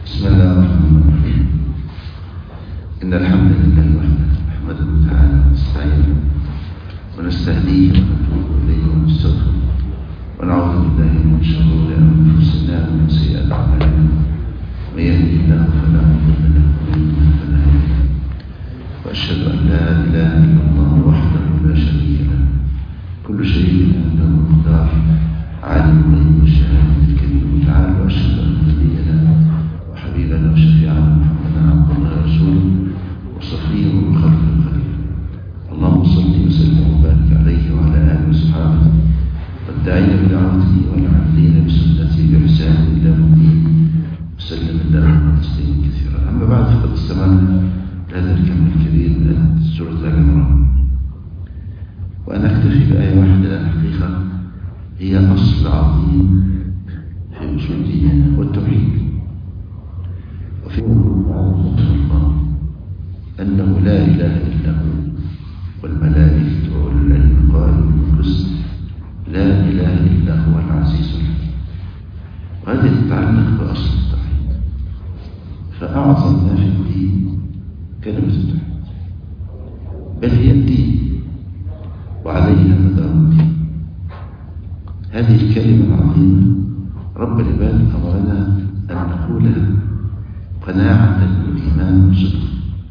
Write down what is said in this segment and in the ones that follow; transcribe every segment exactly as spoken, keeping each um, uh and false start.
بسم الله الرحمن الرحيم. إن الحمد لله وحده نحمده تعالى ونستعينه ونستهديه ونتوب إليه ونستغفره ونعوذ بالله من شرور أنفسنا ومن سيئات أعمالنا. من يهده الله فلا مضل له ومن يضلل فلا هادي له. وأشهد أن لا إله إلا الله وحده لا شريك له كل شيء عنده مقدار عالم الغيب والشهادة الكريم وتعالى. وأشهد أن نبينا وحبيبنا وشفيعنا محمدا عبد الله ورسوله وصفيه من خلقه الخليل. اللهم صل وسلم وبارك عليه وعلى آله وصحبه والداعين بدعوته والعاملين بسنته بإحسان إلى يوم الدين وسلم اللهم تسليما كثيرا. أما بعد، فقد استمعنا لهذا الكم الكبير من سورة آل عمران، وأنا أكتفي بآية واحدة حقيقة هي أصل عظيم في أصول ديننا والتوحيد. وفي الله أنه لا إله إلا هو والملائكة وأولو العلم قائما بالقسط لا إله إلا هو العزيز الحكيم. وهذه تتعلق بأصل التوحيد، فأعظم ما في الدين كلمة التوحيد، بل هي الدين وعليها مدار الدين. هذه الكلمة العظيمة رب العباد أمرنا أن نقولها قناعة بالإيمان وصدق،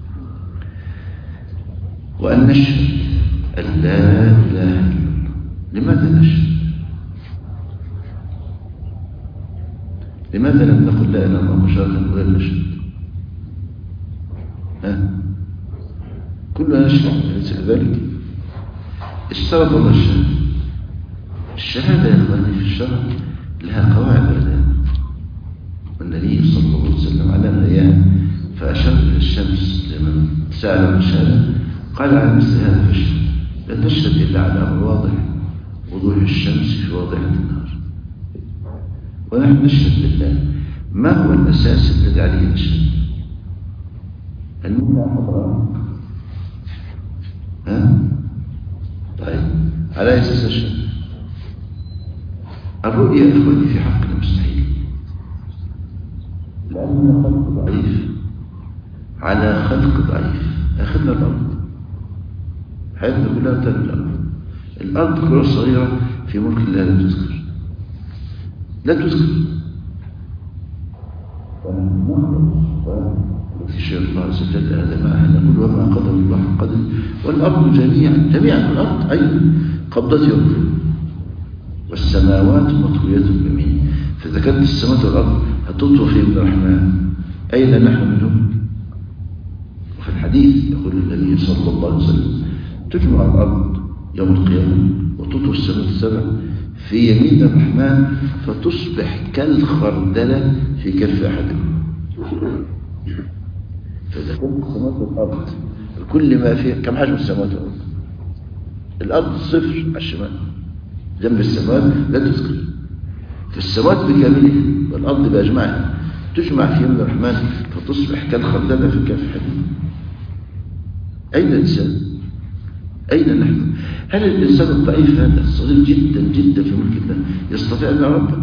وأن نشهد أن لا إله إلا الله. لماذا نشهد؟ لماذا لم نقل لا إله إلا الله مشاركة غير نشهد؟ ها؟ كلنا نشهد، أليس كذلك؟ اشترط الله الشهادة. الشهادة يا إخواني في الشرع لها قواعد وآداب، والنبي صلى الله عليه وسلم علمنا إياها، فأشار إلى الشمس لمن سأل عن الشهادة قال على مثل هذا فاشهد، لا تشهد إلا على أمر واضح وضوح الشمس في واضحة النهار. ونحن نشهد بالله. ما هو الأساس الذي عليه نشهد؟ أننا حضران. ها؟ طيب، على أساس الشهادة الرؤية يا إخواني في حقنا مستحيل، لأننا خلق ضعيف على خلق ضعيف. أخذنا الأرض، حياتنا كلها ترى الأرض. الأرض كرة صغيرة في ملك الله لا تذكر، لا تذكر. وفي الله عز وجل هذا ما احنا نقول وما قدر الله قدر. والأرض جميعا جميعا الأرض أيضا قبضة يوم، والسماوات مطويات بيمينه. فإذا كانت السماوات والأرض هتطوى في يمين الرحمن، أين نحن منهم؟ وفي الحديث يقول النبي صلى الله عليه وسلم تجمع الأرض يوم القيامة وتطوى السماوات السبع في يمين الرحمن فتصبح كالخردلة في كف أحدهم. فإذا كانت السماوات والأرض كل ما فيها، كم حجم السماوات والأرض؟ الأرض صفر على الشمال جنب السماوات لا تذكر. في السماوات بكاملها والأرض بأجمعها تجمع في يمين الرحمن فتصبح كالخردلة في كف أحدهم. أين الإنسان؟ أين نحن؟ هل الإنسان الضعيف هذا الصغير جدا جدا في ملك الله يستطيع أن ربه؟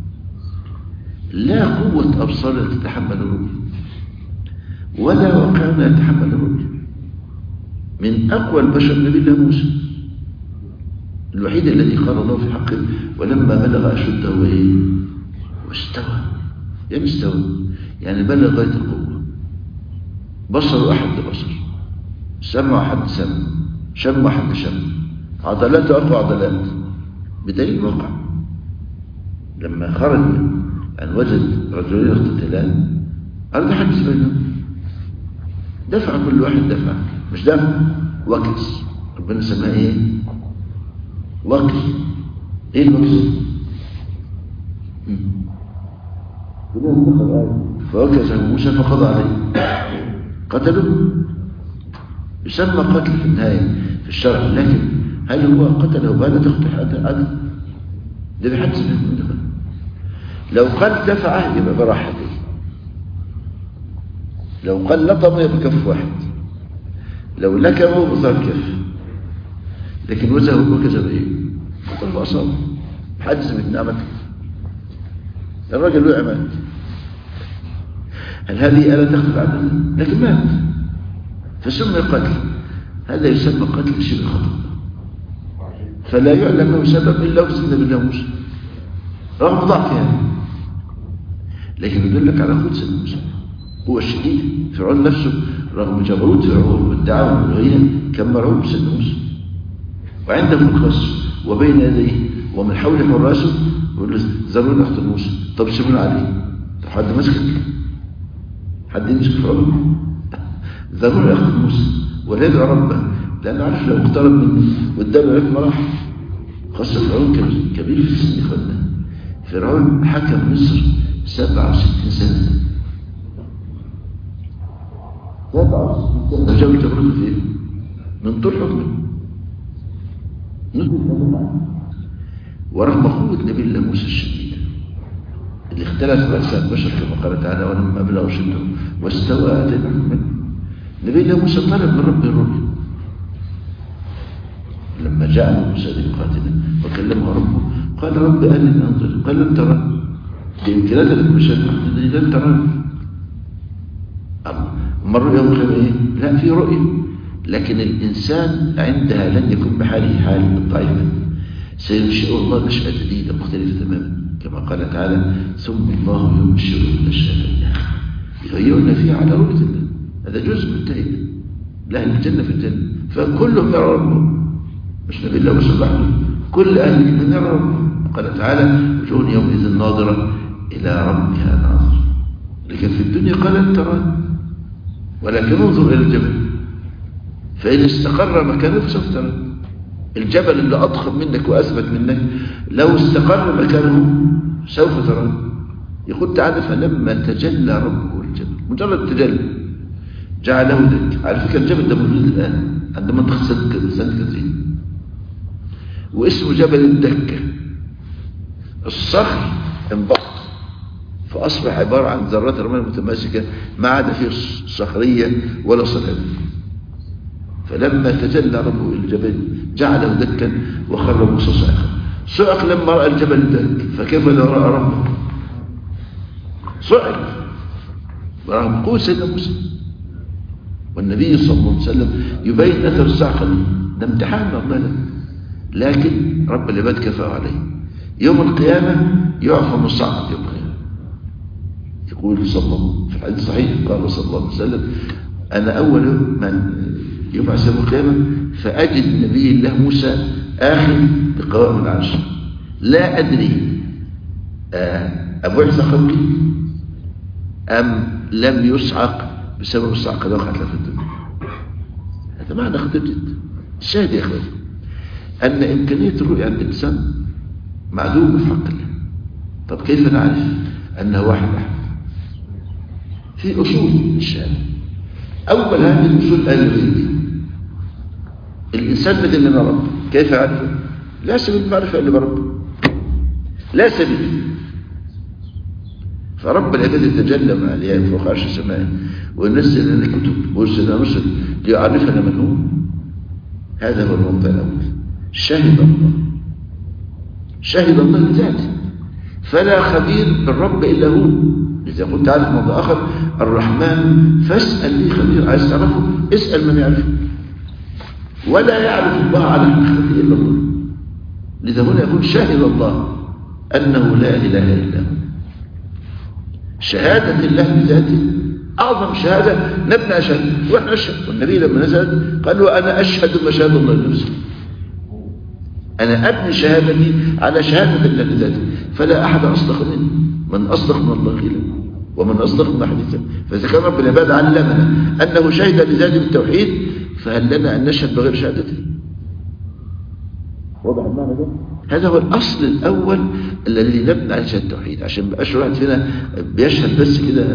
لا قوة أبصار تتحمل الرؤية، ولا وقعنا يتحمل الرؤية. من أقوى البشر نبي الله موسى الوحيد الذي قال الله في حقه ولما بلغ أشده وإيه واستوى. يعني استوى يعني بلغ غاية القوة. بصر أحد بصر، سمع أحد سمع، شم أحد شم، عضلات أقوى عضلات، بدليل موقع لما خرج أن وجد رجلين يقتتلان أراد حدث بينهم، دفع كل واحد دفع، مش دفع وكس. ربنا سماه إيه؟ وكس. إيه الوكس؟ فوكس موسى فقضى عليه قتله. يسمى قتل في النهاية في الشرع، لكن هل هو قتله بعد تقطيع عدل؟ ده بحدث منه. لو قال دفعه يبقى براحة، لو قال لطمه يبقى كف واحد، لو لكمه بصار كف، لكن وزهه وكذا بايه قتل بأصابه حدث من نعمته. الراجل وقع مات. هل هذه آلة تقتل عبدا؟ لكن مات فسمي قتل. هذا يسمى قتل شبه خطأ، فلا يعلم له سبب إلا وسيدنا بالله موسى رغم ضعف يعني، لكن يدلك على قوة سيدنا موسى، هو الشديد. فرعون نفسه رغم جبروت فرعون والدعوة والغيرة كان مرعوب سيدنا موسى، وعنده القصر وبين يديه ومن حول حراسه يقول له ذروني اقتل موسى. طب سيبونا عليه، طب حد مسكك؟ حد يمسك فرعون؟ ذروني اقتل موسى ولا ربه، لأنه عارف لو اقترب منه واداله عليك مراح. خاصة فرعون كبير في السن إخواننا. فرعون حكم مصر سبعة وستين سنة، سبعة وستين سنة جاب جبروته في ايه؟ من طول حكمه. ورغم قوة نبي الله موسى الشديد اللي اختلف رأس البشر كما قال تعالى ولما أبلغ شده واستوى آتيناه منه، نبي الله موسى طلب من ربه الرؤيا لما جاء موسى لميقاتنا وكلمه ربه قال رب أرني أنظر، قال لن تراني بإمكانات المشاهد محدودة لن تراني. أما الرؤيا يوم القيامة إيه؟ لا في رؤيا، لكن الإنسان عندها لن يكون بحاله حال الضعيف، سينشئ الله نشأة جديدة مختلفة تماما كما قال تعالى ثم الله ينشئ النشأة الآخرة يغيرنا فيها على رؤية الله. هذا جزء من التهيئة لأهل الجنة في الجنة، فكلهم يرى ربهم، مش نبي الله بس لوحده، كل أهل الجنة يرى ربهم. قال تعالى وجوه يومئذ ناظرة إلى ربها ناظرة. لكن في الدنيا قال لن تراني ولكن انظر إلى الجبل فإن استقر مكانه فسوف ترى. الجبل اللي أضخم منك وأثبت منك لو استقر مكانه سوف ترى. يقول تعالى فلما تجلى ربه الجبل، مجرد تجلى جعله دك. على فكرة الجبل ده موجود الآن عند منطقة سانت كاترين واسمه جبل الدكة. الصخر انبسط فأصبح عبارة عن ذرات رمال متماسكة ما عاد فيه صخرية ولا صلابة. فلما تجلى ربه الجبل جعله دكا وخر موسى صاعقا. صعق لما رأى الجبل دك، فكيف لو رأى ربه؟ صعق برغم قوة سيدنا موسى. والنبي صلى الله عليه وسلم يبين أثر الصعقة دي، ده امتحان من الله، لكن رب العباد كفاه عليه. يوم القيامة يعفى من الصعقة يوم القيامة. يقول صلى الله في الحديث الصحيح قال صلى الله عليه وسلم أنا أول من يبعث يوم القيامة فأجد نبي الله موسى آخذ بقوائم العرش، لا أدري أبعث خلقي أم لم يصعق بسبب الصعقة اللي وقعت له في الدنيا. هذا معنى خطير جدا. الشاهد يا أخواني أن إمكانية الرؤية عند الإنسان معدومة في حق الله. طب كيف نعرف أنه واحد أحد؟ في أصول الشهادة. أول هذه الأصول أهل الغيب. الإنسان مثل من رب كيف يعرفه؟ لا سبيل المعرفة إلا بربه، لا سبيل. فرب العباد يتجلى مع الألياء فوق عرش السماء وينزل لنا الكتب ويرسل لنا رسل ليعرفنا من هو. هذا هو الموضع الأول. شهد الله، شهد الله لذاته، فلا خبير بالرب إلا هو. إذا قلت عارف موضوع آخر الرحمن فاسأل لي خبير، عايز تعرفه اسأل من يعرفه. ولا يعرف الله على حقيقته إلا الله. لذا هنا يقول شهد الله أنه لا إله إلا هو. شهادة الله بذاته أعظم شهادة نبنى أشهد وإحنا أشهد. والنبي لما نزل قال له أنا أشهد ما شهد الله لنفسه، أنا أبني شهادتي على شهادة الله بذاته، فلا أحد أصدق منه. من أصدق من الله قيلا ومن أصدق من حديثا. فإذا كان رب العباد علمنا أنه شهد بذاته بالتوحيد فهل لنا أن نشهد بغير شهادته؟ واضح المعنى ده؟ هذا هو الأصل الأول الذي نبني على شهادة التوحيد، عشان مبقاش واحد فينا بيشهد بس كده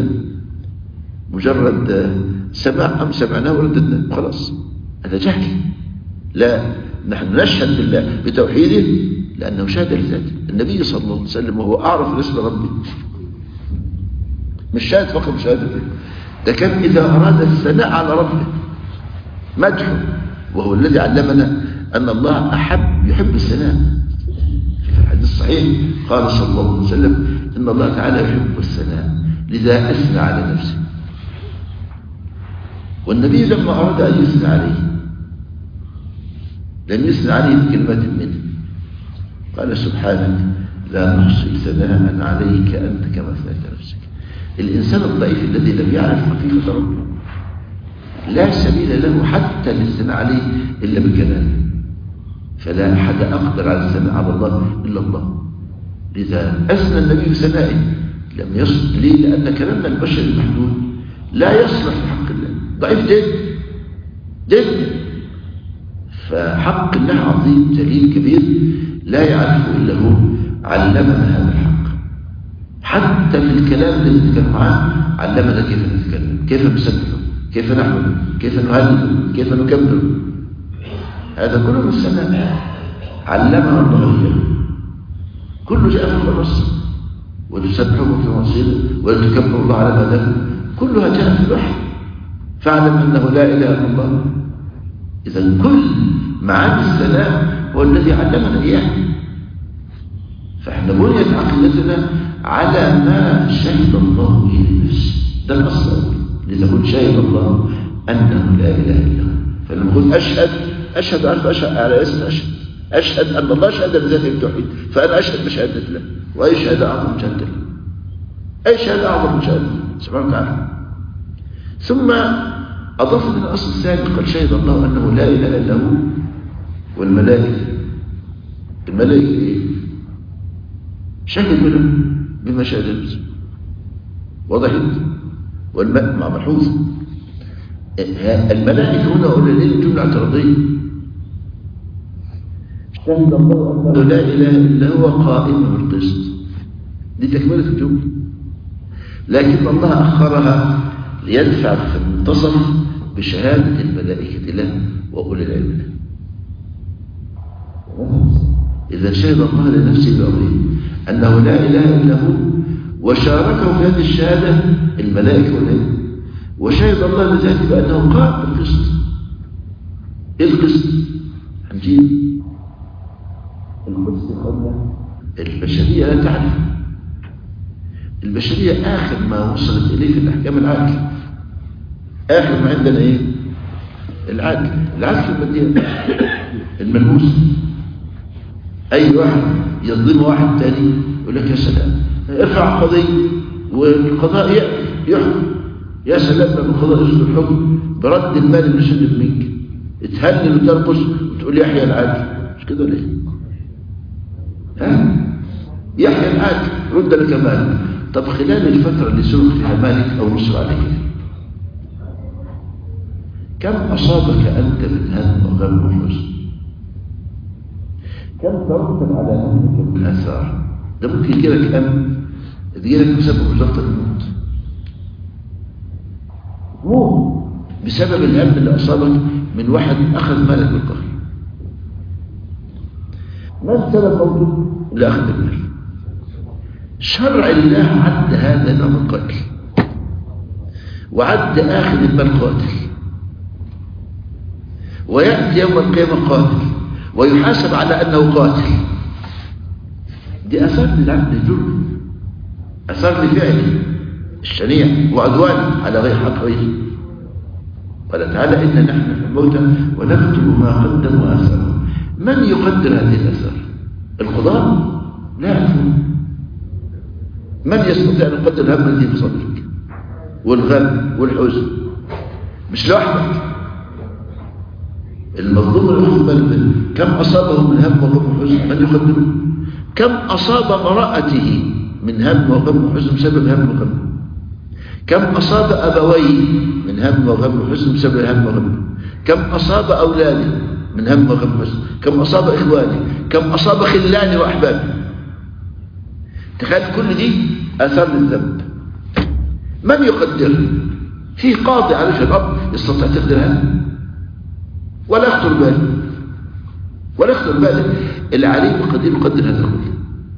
مجرد سماع أم سمعناه ورددناه خلاص، هذا جهل. لا، نحن نشهد بالله بتوحيده لأنه شهد لذاته. النبي صلى الله عليه وسلم وهو أعرف اسم ربي مش شاهد فقط بشهادته، ده كان إذا أراد الثناء على ربه مدحه، وهو الذي علمنا أن الله أحب يحب الثناء. في الحديث الصحيح قال صلى الله عليه وسلم إن الله تعالى يحب الثناء لذا أثنى على نفسه. والنبي لما أراد أن يثنى عليه لم يثنى عليه بكلمات منه، قال سبحانك لا نحصي ثناء عليك أنت كما أثنيت نفسك. الإنسان الضعيف الذي لم يعرف حقيقة ربه لا سبيل له حتى للثناء عليه إلا بكلامه، فلا أحد أقدر على الثناء على الله إلا الله. لذا أثنى النبي بثنائه لم يصل. ليه؟ لأن كلامنا البشر المحدود لا يصلح في حق الله، ضعيف جدا جدا. فحق الله عظيم جليل كبير لا يعرفه إلا هو، علمنا هذا الحق. حتى في الكلام الذي نتكلم عنه علمنا كيف نتكلم، كيف نسبحه، كيف نحمده، كيف نهلله، كيف نكبره. هذا كله من السماء علمنا الله إياه. كله جاء في الرسل، ولتسبحوا في معصيته ولتكبروا الله على ما هداكم، كلها جاء في الوحي. فاعلم أنه لا إله إلا الله. إذا كل معاني الثناء هو الذي علمنا إياه. فإحنا بنيت عقيدتنا على ما شهد الله به لنفسه، ده الأصل. لتكون شهد الله أنه لا إله إلا هو. فلما نقول أشهد أشهد أعرف أشهد على اسم أشهد أشهد أن الله شهد بذاته التوحيد، فأنا أشهد بشهادة الله. وأي شهادة أعظم من شهادة الله؟ أي شهادة أعظم من شهادة الله سبحانه وتعالى؟ ثم أضاف من الأصل الثاني، قال شهد الله أنه لا إله إلا هو والملائكة. الملائكة إيه؟ شهد منهم بما شهد نفسه، وضحت والماء مع ملحوظ. الملائكة هنا أقول ليه جملة اعتراضية. شهد الله أنه لا إله إلا هو قائما بالقسط، دي تكملة الجملة، لكن الله أخرها ليدفع في المنتصف بشهادة الملائكة له وأولي العلم له. إذا شهد الله لنفسه بأمره أنه لا إله إلا هو، وشاركه في هذه الشهادة الملائكة والعلم، وشهد الله لذاته بأنه قائم بالقسط. إيه القسط؟ هنجيب القسط قلنا البشرية لا تعرف. البشرية آخر ما وصلت إليه في الأحكام العدل. آخر ما عندنا إيه؟ العدل. العدل في المدينة الملموس. أي واحد يظلم واحد تاني يقول لك يا سلام ارفع قضية والقضاء يحكم، يا سلام لما القضاء يصدر الحكم برد المال اللي سلم منك، تهلل وترقص وتقول يحيى العدل. مش كده ليه؟ ها؟ يحيى العدل رد لك مالك. طب خلال الفترة اللي سرق فيها مالك أو نصر عليك كم أصابك أنت من هم وغم وحزن؟ كم ترتب على همك من آثار؟ ده ممكن يجيلك هم يجيلك بسبب وزارة الموت، موت بسبب الهم اللي أصابك من واحد أخذ مالك بالقهر. ما السبب موته؟ اللي أخذ المال. شرع الله عد هذا نوع القتل، وعد آخذ المال قاتل، ويأتي يوم القيامة قاتل ويحاسب على أنه قاتل. دي أثار للعبد الجرم، أثار لفعله الشنيع وعدوانه على غير حق غيره. قال تعالى إنا نحن في الموتى ونكتب ما قدموا وآثارهم. من يقدر هذه الآثار؟ القضاء لا يعرفون. من يستطيع أن يقدر الهم الذي في صدرك والغم والحزن؟ مش لوحدك. المظلوم الأخذ كم أصابه من هم وغم وحزن؟ من يقدره؟ كم أصاب امرأته من هم وغم وحزن بسبب هم وغم؟ كم أصاب أبويه من هم وغم وحزن بسبب هم وغم؟ كم أصاب أولاده من هم وغم وحزن؟ كم أصاب إخوانه؟ كم أصاب خلانه وأحبابه؟ تخيل كل دي آثار للذنب. من يقدر؟ في قاضي على وجه الأرض يستطيع تقدر هذا؟ ولا يخطر باله، ولا يخطر باله. العليم القدير يقدر هذا كله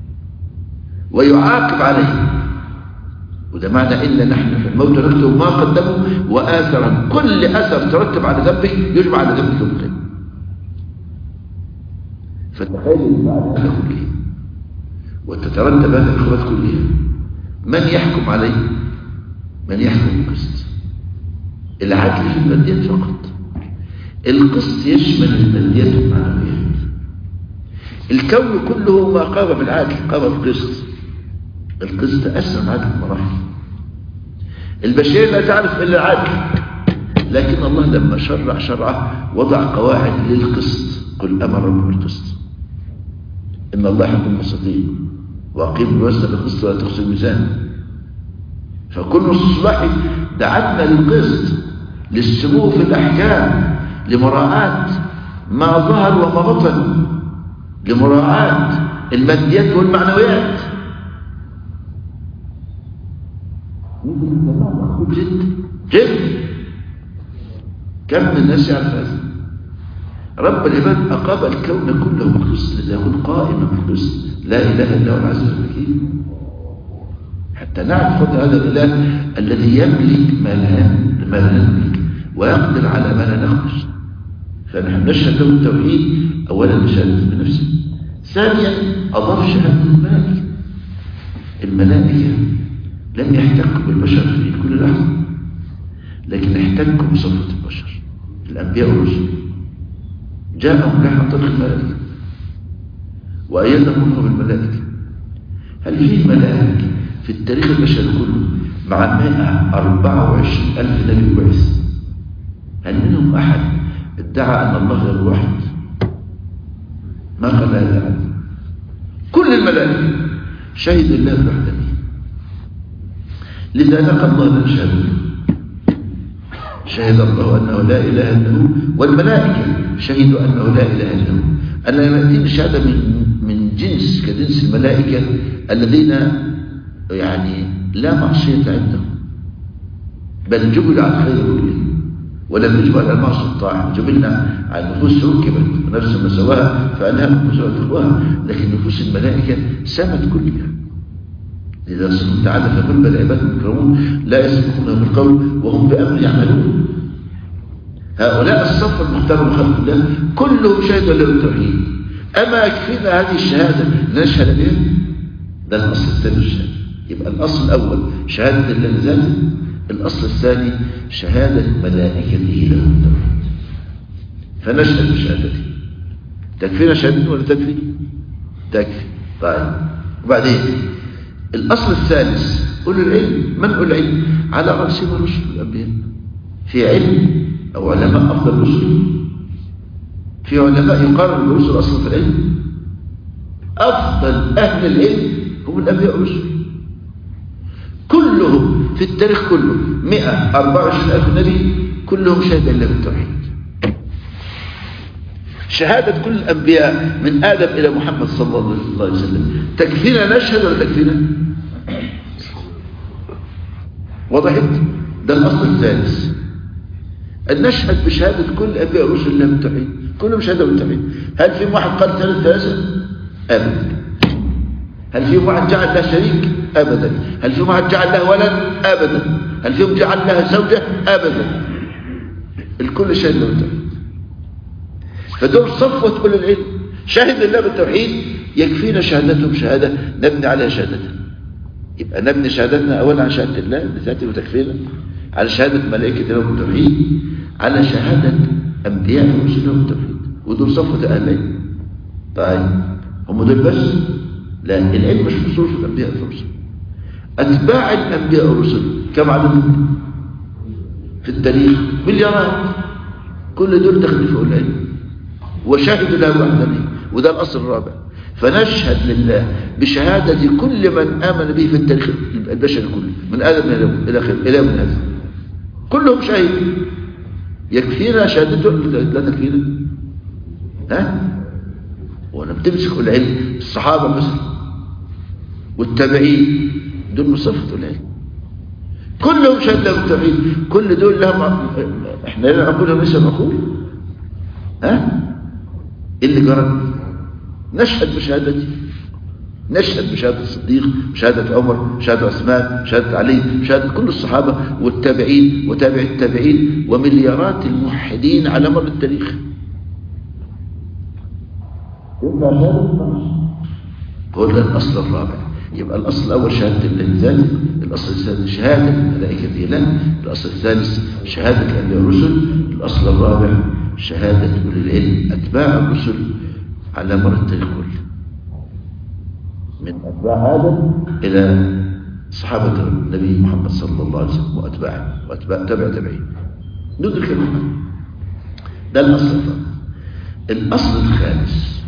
ويعاقب عليه. وده معنى إلا نحن في الموت نكتب ما قدموا وآثرا. كل أثر ترتب على ذنبك يجمع على ذنبك يوم القيامة. فتخيل المعنى هذا كله وتترتب هذه الخبرات كلها. من يحكم عليه؟ من يحكم بالقسط. العدل في الماديات فقط. القسط يشمل الماديات والمعنويات. الكون كله ما قام بالعدل قام بالقسط. القسط أسرع عدل المراحل. البشرية لا تعرف إلا العدل، لكن الله لما شرع شرعه وضع قواعد للقسط. قل أمر ربكم بالقسط إن الله يحب المقسطين وأقيموا الوزن بالقسط ولا تخسروا الميزان. فكل نصوص الوحي دعتنا للقسط، للسمو في الأحكام، لمراعاة ما ظهر وما بطن، لمراعاة الماديات والمعنويات. جد جد كم من الناس يعرف هذا؟ رب العباد أقام الكون كله بالقسط ليكون قائما بالقسط. لا إله إلا هو العزيز الحكيم. حتى نعرف فضل هذا الإله الذي يملك ما لا نملك ويقدر على ما لا نقدر. فنحن نشهد له التوحيد أولا بشهادة بنفسه، ثانيا أضاف شهادة الملائكة. الملائكة لم يحتكوا بالبشر في كل لحظة، لكن احتكوا بصفة البشر. الأنبياء والرسل جاءهم لحظة طريق الملائكة وأيدهم الله بالملائكة. هل في ملائكة في التاريخ البشري كله مع مائة وأربعة وعشرين ألف نبي وبعث؟ هل منهم أحد ادعى أن الله غير واحد؟ ما قال هذا أحد. كل الملائكة شهد الله بالوحدانية. لذا نقل الله لنا شهادته. شهد الله أنه لا إله إلا هو، والملائكة شهدوا أنه لا إله إلا هو. أنا يأتيني شهادة من من جنس كجنس الملائكة الذين يعني لا معصية عندهم، بل جبل على الخير كله، ولم يجب على المعصية الطاعة. جبلنا على النفوس ركبت ونفس ما سواها فألهمكم فجورها تقواها، لكن نفوس الملائكة سمت كلها. إذا سبحانه تعالى فقل بل عباد مكرمون لا يسبقونه بالقول وهم بأمر يعملون. هؤلاء الصف المختار من خلق الله كلهم شهدوا له التوحيد. أما يكفينا هذه الشهادة نشهد بها؟ ده الأصل الثاني الشهادة. يبقى الأصل الأول شهادة الله لذاته، الأصل الثاني شهادة ملائكته له التوحيد. فنشهد بشهادته. تكفينا شهادته ولا تكفي؟ تكفي. طيب وبعدين الأصل الثالث أولو العلم. من أولو العلم؟ على رأسهم الرسل والأنبياء. في علم أو علماء أفضل الرسل، في علماء يقارن الرسل أصلا في العلم. أفضل أهل العلم هم الأنبياء والرسل كلهم في التاريخ كله. مئة وأربعة وعشرين ألف نبي كلهم شهد الله بالتوحيد. شهادة كل الأنبياء من آدم إلى محمد صلى الله عليه وسلم تكفينا نشهد ولا تكفينا؟ وضحت؟ ده الأصل الثالث، أن نشهد بشهادة كل أنبياء ورسل الله بالتوحيد. كلهم شهدوا بالتوحيد. هل في واحد قال ثلاث ثلاثة؟ أبدا. هل في واحد جعل له شريك؟ أبدا. هل في واحد جعل له ولد؟ أبدا. هل فيهم جعل له زوجة؟ أبدا. الكل شهد له بالتوحيد. فدول صفوة كل العلم شهد الله بالتوحيد. يكفينا شهادتهم شهادة نبني عليها شهادتنا. يبقى نبني شهادتنا أولا على شهادة الله بذاته وتكفينا، على شهادة ملائكة الله بالتوحيد، على شهادة أنبياء ورسل الله بالتوحيد. ودول صفوة أهل العلم. طيب هم دول بس؟ لا، العلم مش مصروف في الأنبياء والرسل. أتباع الأنبياء والرسل كم عددهم في التاريخ؟ مليارات. كل دول دخلوا فوق العلم وشاهدوا له وحدانية. وده الأصل الرابع. فنشهد لله بشهادة كل من آمن به في التاريخ البشري كله من آدم إلى آخر إلى من هذا كلهم شهيد. يكفينا شهادته لا تكفينا؟ ها؟ وانا بتمسك العلم الصحابة مثلا والتابعين دول مصفة العلم كلهم شهد له بالتوحيد. كل دول لهم احنا لا نقولهم ليس مقول. ها؟ اللي جرى نشهد بشهادتي، نشهد بشهادة الصديق، بشهادة عمر، بشهادة عثمان، بشهادة علي، بشهادة كل الصحابة والتابعين وتابع التابعين ومليارات الموحدين على مر التاريخ. هو ده الأصل الرابع. يبقى الأصل الأول شهادة الله بذاته، الأصل الثاني شهادة الملائكة له، الأصل الثالث شهادة الأنبياء والرسل، الأصل الرابع شهادة أولي العلم أتباع الرسل على مر التاريخ كله، من أتباع آدم إلى صحابة النبي محمد صلى الله عليه وسلم وأتباعه وأتباع تبع تبعين ندرك المعنى. ده الأصل الرابع. الأصل الخامس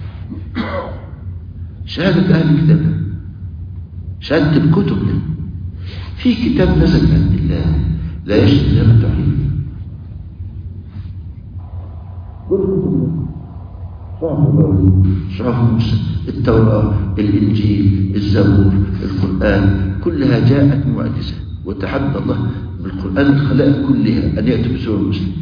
شهادة أهل الكتاب، شهادة الكتب له. في كتاب نزل من عند الله لا يشهد إلا بالتوحيد. صحف موسى، التوراة، الإنجيل، الزبور، القرآن، كلها جاءت معجزة، وتحدى الله بالقرآن الخلائق كلها أن يأتوا بسورة مسلم.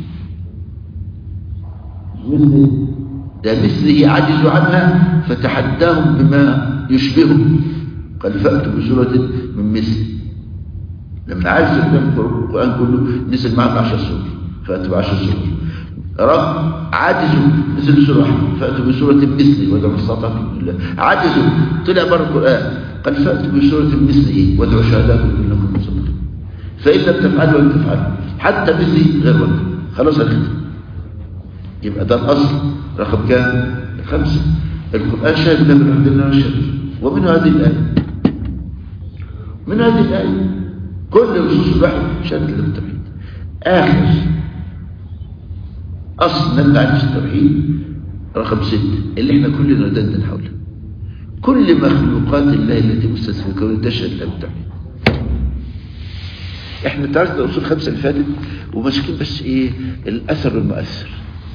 مثل ده مثله عجزوا عنها فتحداهم بما يشبهه، قال فأتوا بسورة من مثل. لما عجزوا قدام القرآن كله نزل معهم عشر سور، فأتوا بعشر سور. رب عجزوا نزل سورة واحدة، فأتوا بسورة مثله وادعوا استطعتم بالله. عجزوا طلع بره القرآن، قال فأتوا بسورة مثله وادعوا شهداءكم إن كنتم صادقين. فإن لم تفعلوا ولم تفعلوا حتى مثلي غير وقت، خلاص أخذ. يبقى ده الأصل رقم كام؟ خمسة. القرآن شاهد له من عند الله والشهد. ومن هذه الآية من هذه الآية كل نصوص الوحي شهد له بالتوحيد. آخر أصل نبع عن التوحيد رقم ستة اللي احنا كلنا ندندن حوله. كل مخلوقات الله التي مستثمرة في الكون تشهد له بالتوحيد. احنا تركنا الأصول الخمسة اللي فاتت وماسكين بس ايه الأثر والمؤثر.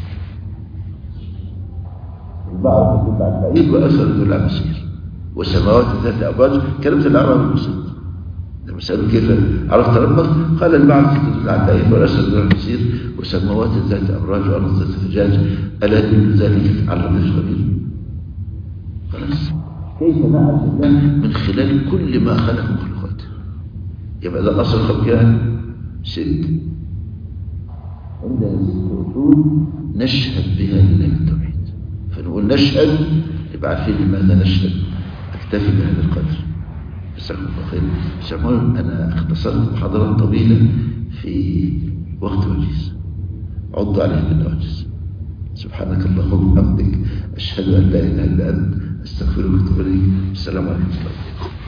البعض يدل على البعيد وأثر يدل على المسير. وسماوات ذات أبراج كلمة الأعراب المسير. لما سألوا كيف عرفت ربك؟ قال البعض تدل على البعيد والأثر يدل على المسير، وسماوات ذات أبراج وأرض ذات فجاج ألا يدل ذلك على الرزق الخبير. خلاص كيف نعرف الله من خلال كل ما خلق مخلوقاته. يبقى ده الأصل رقم كام؟ ست. عندنا ست أصول نشهد بها لله بالتوحيد. فنقول نشهد يبقى عارفين لماذا نشهد. أكتفي بهذا القدر. جزاكم الله خير. سامحوني أنا اختصرت محاضرة طويلة في وقت وجيز. عضوا عليه بالنواجز. سبحانك اللهم وبحمدك أشهد أن لا إله إلا أنت أستغفرك وأتوب إليك. السلام عليكم ورحمة الله وبركاته.